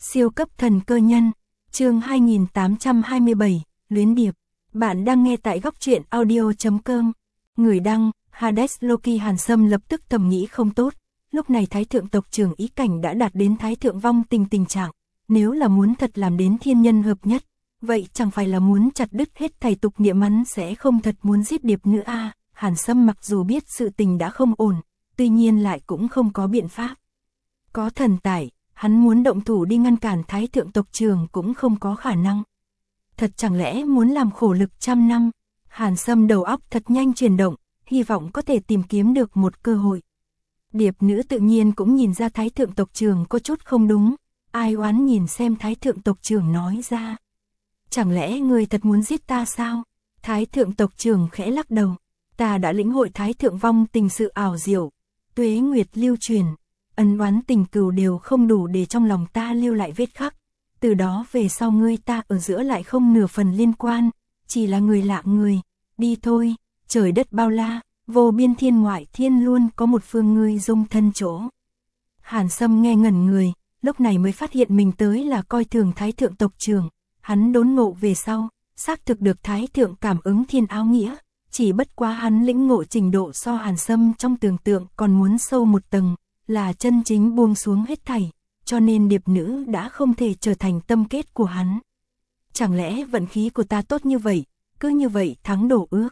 Siêu cấp thần cơ nhân, chương 2827, Luyến Điệp. Bạn đang nghe tại góc truyện audio.com. Người đăng, Hades Loki. Hàn Sâm lập tức thầm nghĩ không tốt. Lúc này Thái Thượng tộc trưởng Ý Cảnh đã đạt đến Thái Thượng vong tình trạng. Nếu là muốn thật làm đến thiên nhân hợp nhất, vậy chẳng phải là muốn chặt đứt hết thảy tục niệm, hắn sẽ không thật muốn giết Điệp nữa à. Hàn Sâm mặc dù biết sự tình đã không ổn, tuy nhiên lại cũng không có biện pháp. Có thần tải, hắn muốn động thủ đi ngăn cản Thái Thượng tộc trưởng cũng không có khả năng. Thật chẳng lẽ muốn làm khổ lực trăm năm? Hàn Sâm đầu óc thật nhanh chuyển động, hy vọng có thể tìm kiếm được một cơ hội. Điệp nữ tự nhiên cũng nhìn ra Thái Thượng tộc trưởng có chút không đúng, ai oán nhìn xem Thái Thượng tộc trưởng nói ra. Chẳng lẽ người thật muốn giết ta sao? Thái Thượng tộc trưởng khẽ lắc đầu, ta đã lĩnh hội Thái Thượng vong tình sự ảo diệu, tuế nguyệt lưu truyền, ân oán tình cừu đều không đủ để trong lòng ta lưu lại vết khắc. Từ đó về sau ngươi ta ở giữa lại không nửa phần liên quan, chỉ là người lạ người. Đi thôi, trời đất bao la, vô biên thiên ngoại thiên luôn có một phương ngươi dung thân chỗ. Hàn Sâm nghe ngẩn người, lúc này mới phát hiện mình tới là coi thường Thái Thượng tộc trưởng. Hắn đốn ngộ về sau, xác thực được Thái Thượng cảm ứng thiên áo nghĩa, chỉ bất quá hắn lĩnh ngộ trình độ so Hàn Sâm trong tưởng tượng còn muốn sâu một tầng, là chân chính buông xuống hết thảy, cho nên điệp nữ đã không thể trở thành tâm kết của hắn. Chẳng lẽ vận khí của ta tốt như vậy, cứ như vậy thắng đổ ước?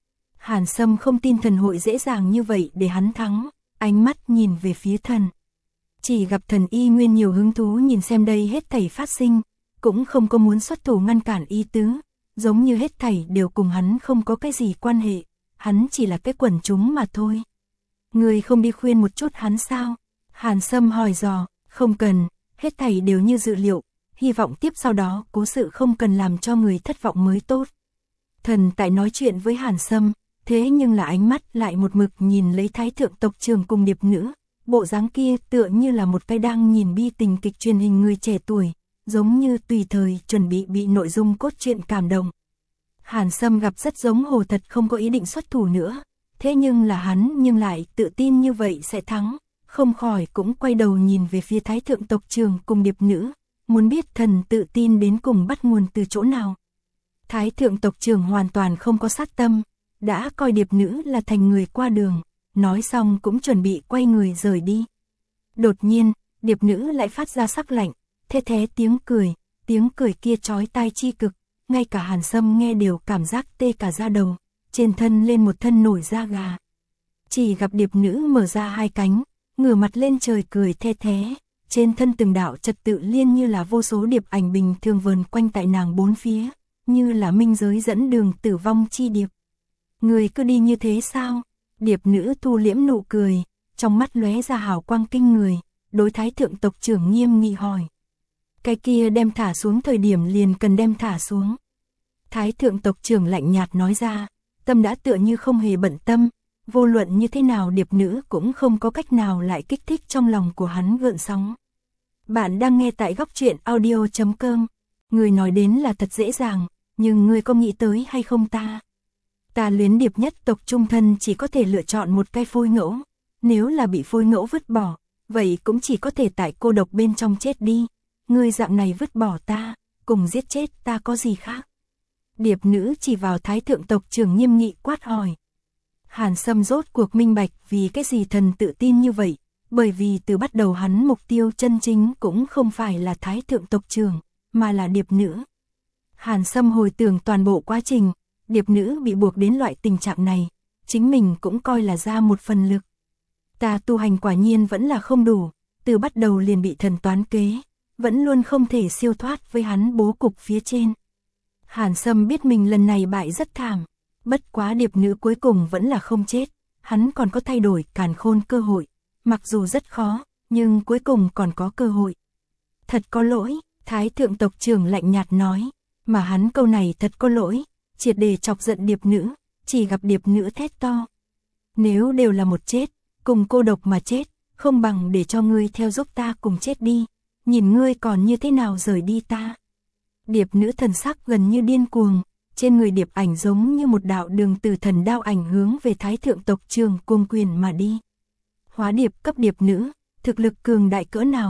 Hàn Sâm không tin thần hội dễ dàng như vậy để hắn thắng, ánh mắt nhìn về phía thần. Chỉ gặp thần y nguyên nhiều hứng thú nhìn xem đây hết thảy phát sinh, cũng không có muốn xuất thủ ngăn cản ý tứ, giống như hết thảy đều cùng hắn không có cái gì quan hệ, hắn chỉ là cái quần chúng mà thôi. Người không đi khuyên một chút hắn sao? Hàn Sâm hỏi dò, không cần, hết thảy đều như dự liệu, hy vọng tiếp sau đó cố sự không cần làm cho người thất vọng mới tốt. Thần tại nói chuyện với Hàn Sâm, thế nhưng là ánh mắt lại một mực nhìn lấy Thái Thượng tộc trưởng cùng điệp nữ, bộ dáng kia tựa như là một cái đang nhìn bi tình kịch truyền hình người trẻ tuổi, giống như tùy thời chuẩn bị nội dung cốt truyện cảm động. Hàn Sâm gặp rất giống hồ thật không có ý định xuất thủ nữa, thế nhưng là hắn nhưng lại tự tin như vậy sẽ thắng, không khỏi cũng quay đầu nhìn về phía Thái Thượng tộc trưởng cùng điệp nữ, muốn biết thần tự tin đến cùng bắt nguồn từ chỗ nào. Thái Thượng tộc trưởng hoàn toàn không có sát tâm, đã coi điệp nữ là thành người qua đường, nói xong cũng chuẩn bị quay người rời đi. Đột nhiên, điệp nữ lại phát ra sắc lạnh, thé tiếng cười kia chói tai chi cực, ngay cả Hàn Sâm nghe đều cảm giác tê cả da đầu, trên thân lên một thân nổi da gà. Chỉ gặp điệp nữ mở ra hai cánh, ngửa mặt lên trời cười the thé, trên thân từng đạo trật tự liên như là vô số điệp ảnh bình thường vờn quanh tại nàng bốn phía, như là minh giới dẫn đường tử vong chi điệp. Người cứ đi như thế sao? Điệp nữ thu liễm nụ cười, trong mắt lóe ra hào quang kinh người, đối Thái Thượng tộc trưởng nghiêm nghị hỏi. Cái kia đem thả xuống thời điểm liền cần đem thả xuống. Thái Thượng tộc trưởng lạnh nhạt nói ra, tâm đã tựa như không hề bận tâm, vô luận như thế nào điệp nữ cũng không có cách nào lại kích thích trong lòng của hắn gợn sóng. Bạn đang nghe tại góc truyện audio.com. Người nói đến là thật dễ dàng, nhưng người có nghĩ tới hay không ta? Ta luyến điệp nhất tộc trung thân chỉ có thể lựa chọn một cái phôi ngẫu, nếu là bị phôi ngẫu vứt bỏ, vậy cũng chỉ có thể tại cô độc bên trong chết đi. Người dạng này vứt bỏ ta, cùng giết chết ta có gì khác? Điệp nữ chỉ vào Thái Thượng tộc trưởng nghiêm nghị quát hỏi. Hàn Sâm rốt cuộc minh bạch vì cái gì thần tự tin như vậy, bởi vì từ bắt đầu hắn mục tiêu chân chính cũng không phải là Thái Thượng tộc trưởng, mà là điệp nữ. Hàn Sâm hồi tưởng toàn bộ quá trình, điệp nữ bị buộc đến loại tình trạng này, chính mình cũng coi là ra một phần lực. Ta tu hành quả nhiên vẫn là không đủ, từ bắt đầu liền bị thần toán kế, vẫn luôn không thể siêu thoát với hắn bố cục phía trên. Hàn Sâm biết mình lần này bại rất thảm, bất quá điệp nữ cuối cùng vẫn là không chết, hắn còn có thay đổi càn khôn cơ hội, mặc dù rất khó, nhưng cuối cùng còn có cơ hội. Thật có lỗi, Thái Thượng tộc trưởng lạnh nhạt nói, mà hắn câu này thật có lỗi, triệt để chọc giận điệp nữ, chỉ gặp điệp nữ thét to. Nếu đều là một chết, cùng cô độc mà chết, không bằng để cho ngươi theo giúp ta cùng chết đi, nhìn ngươi còn như thế nào rời đi ta. Điệp nữ thần sắc gần như điên cuồng, trên người điệp ảnh giống như một đạo đường từ thần đao ảnh hướng về Thái Thượng tộc trưởng cuồng quyền mà đi. Hóa điệp cấp điệp nữ, thực lực cường đại cỡ nào,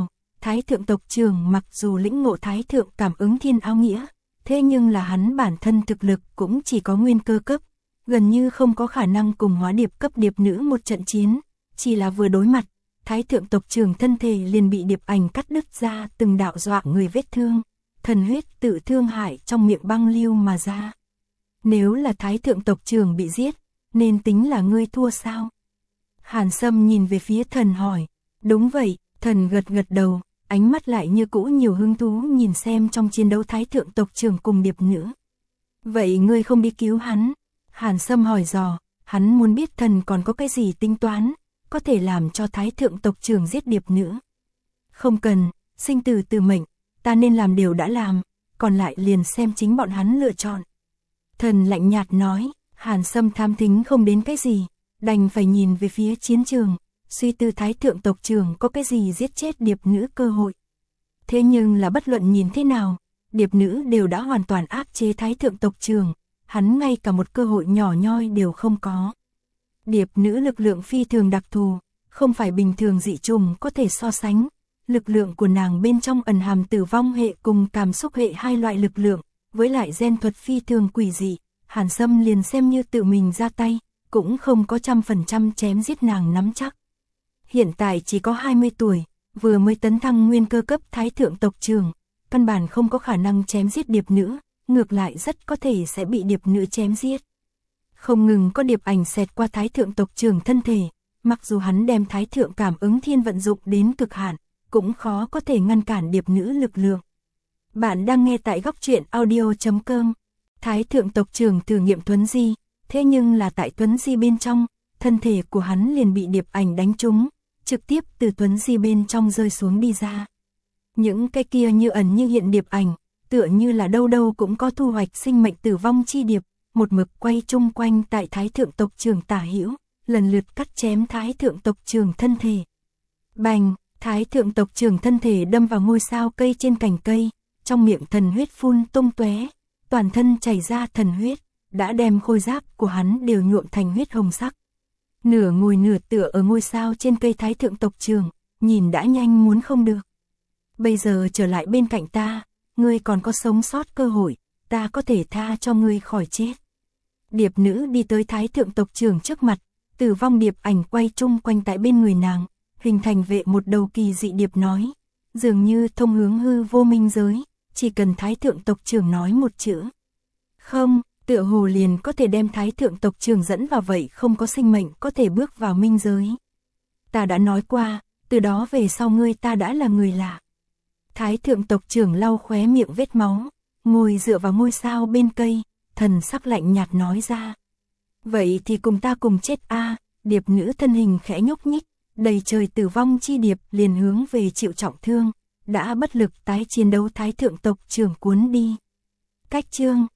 Thái thượng tộc trưởng mặc dù lĩnh ngộ thái thượng cảm ứng thiên áo nghĩa, thế nhưng là hắn bản thân thực lực cũng chỉ có nguyên cơ cấp, gần như không có khả năng cùng hóa điệp cấp điệp nữ một trận chiến, chỉ là vừa đối mặt, thái thượng tộc trưởng thân thể liền bị điệp ảnh cắt đứt ra từng đạo dọa người vết thương, thần huyết tự thương hại trong miệng băng lưu mà ra. Nếu là thái thượng tộc trưởng bị giết, nên tính là ngươi thua sao? Hàn Sâm nhìn về phía thần hỏi, đúng vậy, thần gật gật đầu, ánh mắt lại như cũ nhiều hứng thú nhìn xem trong chiến đấu thái thượng tộc trưởng cùng điệp nữ. Vậy ngươi không đi cứu hắn? Hàn Sâm hỏi dò, hắn muốn biết thần còn có cái gì tính toán, có thể làm cho thái thượng tộc trưởng giết điệp nữ. Không cần, sinh tử từ mệnh, ta nên làm điều đã làm, còn lại liền xem chính bọn hắn lựa chọn. Thần lạnh nhạt nói, Hàn Sâm tham thính không đến cái gì, đành phải nhìn về phía chiến trường, suy tư thái thượng tộc trưởng có cái gì giết chết điệp nữ cơ hội. Thế nhưng là bất luận nhìn thế nào, điệp nữ đều đã hoàn toàn áp chế thái thượng tộc trưởng, hắn ngay cả một cơ hội nhỏ nhoi đều không có. Điệp nữ lực lượng phi thường đặc thù, không phải bình thường dị trùng có thể so sánh. Lực lượng của nàng bên trong ẩn hàm tử vong hệ cùng cảm xúc hệ hai loại lực lượng, với lại gen thuật phi thường quỷ dị, Hàn Sâm liền xem như tự mình ra tay, cũng không có 100% chém giết nàng nắm chắc. Hiện tại chỉ có 20 tuổi, vừa mới tấn thăng nguyên cơ cấp thái thượng tộc trưởng, căn bản không có khả năng chém giết điệp nữ, ngược lại rất có thể sẽ bị điệp nữ chém giết. Không ngừng có điệp ảnh xẹt qua thái thượng tộc trưởng thân thể, mặc dù hắn đem thái thượng cảm ứng thiên vận dụng đến cực hạn, cũng khó có thể ngăn cản điệp nữ lực lượng. Bạn đang nghe tại góc truyện audio.com. Thái thượng tộc trưởng thử nghiệm thuấn di, thế nhưng là tại thuấn di bên trong, thân thể của hắn liền bị điệp ảnh đánh trúng, trực tiếp từ thuấn di bên trong rơi xuống đi ra. Những cái kia như ẩn như hiện điệp ảnh, tựa như là đâu đâu cũng có thu hoạch sinh mệnh tử vong chi điệp, một mực quay chung quanh tại thái thượng tộc trưởng tả hữu, lần lượt cắt chém thái thượng tộc trưởng thân thể. Bành! Thái thượng tộc trưởng thân thể đâm vào ngôi sao cây trên cành cây, trong miệng thần huyết phun tung tóe, toàn thân chảy ra thần huyết, đã đem khôi giáp của hắn đều nhuộm thành huyết hồng sắc. Nửa ngồi nửa tựa ở ngôi sao trên cây thái thượng tộc trưởng, nhìn đã nhanh muốn không được. Bây giờ trở lại bên cạnh ta, ngươi còn có sống sót cơ hội, ta có thể tha cho ngươi khỏi chết. Điệp nữ đi tới thái thượng tộc trưởng trước mặt, tử vong điệp ảnh quay chung quanh tại bên người nàng, hình thành vệ một đầu kỳ dị điệp nói, dường như thông hướng hư vô minh giới, chỉ cần thái thượng tộc trưởng nói một chữ. Không, tựa hồ liền có thể đem thái thượng tộc trưởng dẫn vào vậy không có sinh mệnh có thể bước vào minh giới. Ta đã nói qua, từ đó về sau ngươi ta đã là người lạ. Thái thượng tộc trưởng lau khóe miệng vết máu, ngồi dựa vào ngôi sao bên cây, thần sắc lạnh nhạt nói ra. Vậy thì cùng ta cùng chết a. Điệp nữ thân hình khẽ nhúc nhích, đầy trời tử vong chi điệp liền hướng về chịu trọng thương, đã bất lực tái chiến đấu thái thượng tộc trưởng cuốn đi. Cách chương